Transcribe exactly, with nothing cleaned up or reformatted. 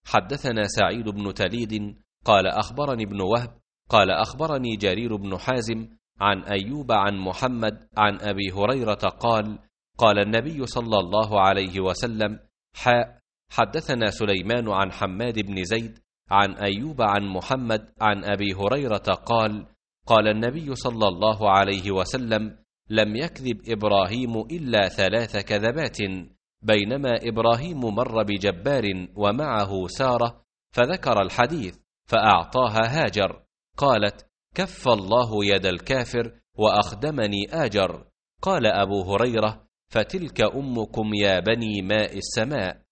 حدثنا سعيد بن تليد قال أخبرني ابن وهب قال أخبرني جرير بن حازم عن أيوب عن محمد عن أبي هريرة قال قال النبي صلى الله عليه وسلم: حاء حدثنا سليمان عن حماد بن زيد عن أيوب عن محمد عن أبي هريرة قال قال النبي صلى الله عليه وسلم: لم يكذب إبراهيم إلا ثلاث كذبات، بينما إبراهيم مر بجبار ومعه سارة فذكر الحديث فأعطاها هاجر، قالت: كف الله يد الكافر وأخدمني آجر. قال أبو هريرة: فتلك أمكم يا بني ماء السماء.